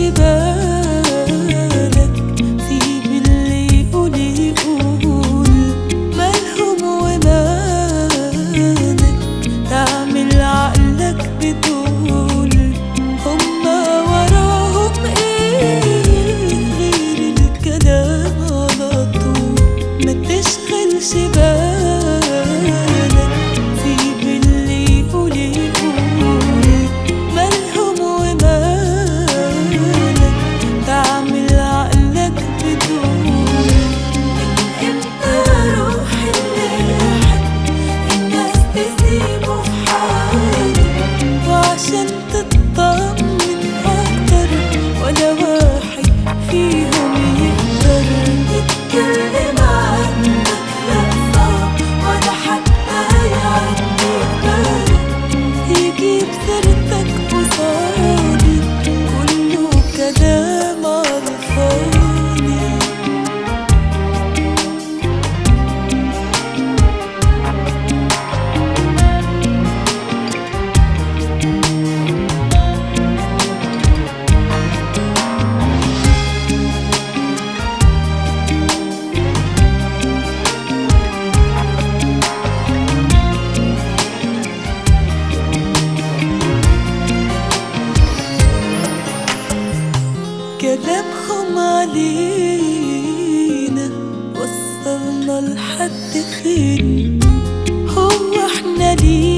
بالك، سيب اللي يقول يقول، مالهم ومالك، تعمل عقلك بتقول هما وراهم ايه غير الكلام على طول. ما تشغلش بالك، سيب اللي يقول يقول، مالهم ومالك، تعمل عقلك بتقول. من امتى روح اللي يحب الناس تسيبه في حاله، وعشان تطمن اكتر ولا واحد فيهم يقدر يتكلم عنك، لا صعب ولا حتى يعدي بالك، يجيب سيرتك قصادي كله كلام على الفاضي. كلامهم علينا وصلنا لحد فين؟ هو احنا ليه